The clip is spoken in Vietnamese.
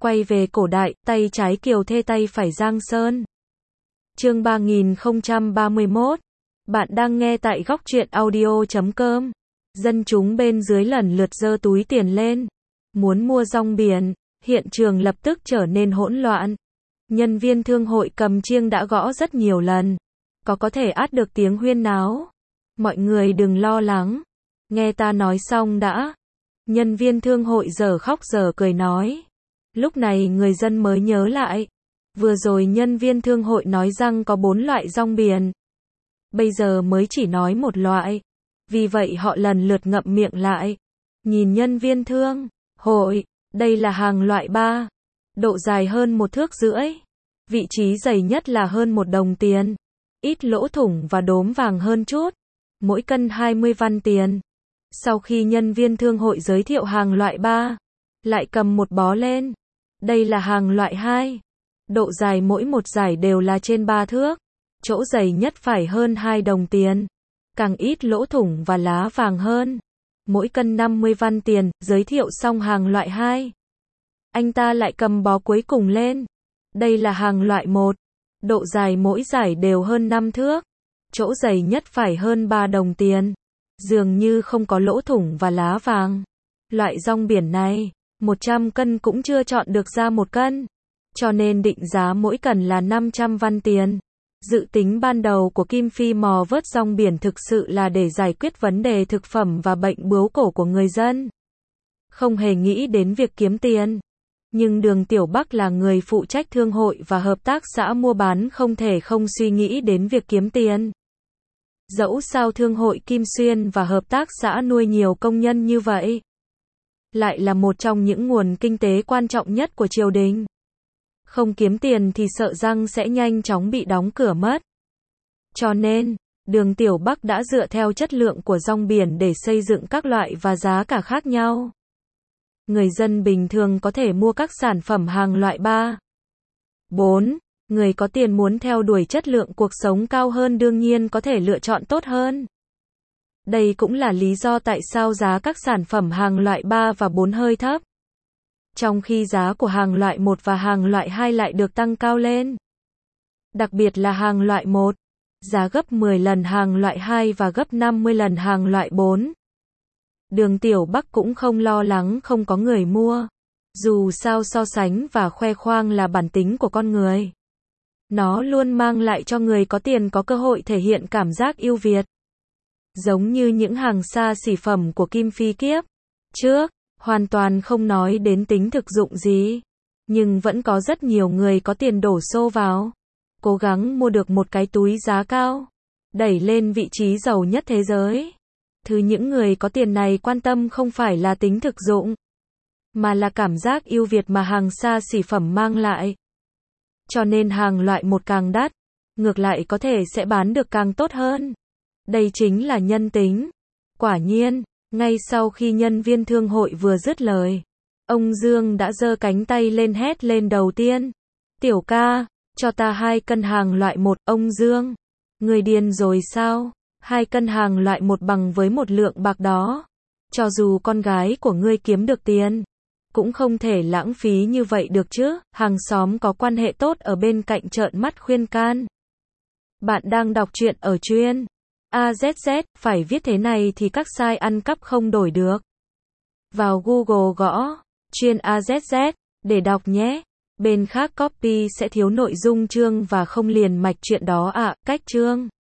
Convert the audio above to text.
Quay về cổ đại, tay trái Kiều Thê tay phải Giang Sơn. Chương 3031. Bạn đang nghe tại góc truyện audio.com. Dân chúng bên dưới lần lượt giơ túi tiền lên, muốn mua rong biển, hiện trường lập tức trở nên hỗn loạn. Nhân viên thương hội cầm chiêng đã gõ rất nhiều lần, có thể át được tiếng huyên náo. Mọi người đừng lo lắng, nghe ta nói xong đã. Nhân viên thương hội giờ khóc giờ cười nói. Lúc này người dân mới nhớ lại, vừa rồi nhân viên thương hội nói rằng có 4 loại rong biển, bây giờ mới chỉ nói một loại. Vì vậy họ lần lượt ngậm miệng lại, nhìn nhân viên thương hội. Đây là hàng loại 3, độ dài hơn 1,5 thước, vị trí dày nhất là hơn 1 đồng tiền, ít lỗ thủng và đốm vàng hơn chút, mỗi cân 20 văn tiền. Sau khi nhân viên thương hội giới thiệu hàng loại 3, lại cầm một bó lên. Đây là hàng loại 2, độ dài mỗi một dải đều là trên 3 thước, chỗ dày nhất phải hơn 2 đồng tiền, càng ít lỗ thủng và lá vàng hơn, mỗi cân 50 văn tiền. Giới thiệu xong hàng loại 2, anh ta lại cầm bó cuối cùng lên. Đây là hàng loại 1, độ dài mỗi dải đều hơn 5 thước, chỗ dày nhất phải hơn 3 đồng tiền, dường như không có lỗ thủng và lá vàng. Loại rong biển này, 100 cân cũng chưa chọn được ra 1 cân, cho nên định giá mỗi cân là 500 văn tiền. Dự tính ban đầu của Kim Phi mò vớt rong biển thực sự là để giải quyết vấn đề thực phẩm và bệnh bướu cổ của người dân, không hề nghĩ đến việc kiếm tiền. Nhưng Đường Tiểu Bắc là người phụ trách thương hội và hợp tác xã mua bán, không thể không suy nghĩ đến việc kiếm tiền. Dẫu sao thương hội Kim Xuyên và hợp tác xã nuôi nhiều công nhân như vậy, lại là một trong những nguồn kinh tế quan trọng nhất của triều đình. Không kiếm tiền thì sợ rằng sẽ nhanh chóng bị đóng cửa mất. Cho nên, Đường Tiểu Bắc đã dựa theo chất lượng của rong biển để xây dựng các loại và giá cả khác nhau. Người dân bình thường có thể mua các sản phẩm hàng loại 3, 4. Người có tiền muốn theo đuổi chất lượng cuộc sống cao hơn đương nhiên có thể lựa chọn tốt hơn. Đây cũng là lý do tại sao giá các sản phẩm hàng loại 3 và 4 hơi thấp, trong khi giá của hàng loại 1 và hàng loại 2 lại được tăng cao lên. Đặc biệt là hàng loại 1, giá gấp 10 lần hàng loại 2 và gấp 50 lần hàng loại 4. Đường Tiểu Bắc cũng không lo lắng không có người mua. Dù sao so sánh và khoe khoang là bản tính của con người. Nó luôn mang lại cho người có tiền có cơ hội thể hiện cảm giác ưu việt. Giống như những hàng xa xỉ phẩm của Kim Phi kiếp trước, hoàn toàn không nói đến tính thực dụng gì. Nhưng vẫn có rất nhiều người có tiền đổ xô vào, cố gắng mua được một cái túi giá cao, đẩy lên vị trí giàu nhất thế giới. Thứ những người có tiền này quan tâm không phải là tính thực dụng, mà là cảm giác ưu việt mà hàng xa xỉ phẩm mang lại. Cho nên hàng loại 1 càng đắt, ngược lại có thể sẽ bán được càng tốt hơn. Đây chính là nhân tính. Quả nhiên, ngay sau khi nhân viên thương hội vừa dứt lời, ông Dương đã giơ cánh tay lên hét lên đầu tiên. Tiểu ca, cho ta 2 cân hàng loại 1. Ông Dương, người điên rồi sao? 2 cân hàng loại 1 bằng với 1 lượng bạc đó. Cho dù con gái của ngươi kiếm được tiền, cũng không thể lãng phí như vậy được chứ. Hàng xóm có quan hệ tốt ở bên cạnh trợn mắt khuyên can. Bạn đang đọc truyện ở truyện AZZ, phải viết thế này thì các site ăn cắp không đổi được. Vào Google gõ truyện AZZ để đọc nhé. Bên khác copy sẽ thiếu nội dung chương và không liền mạch truyện đó ạ. Cách chương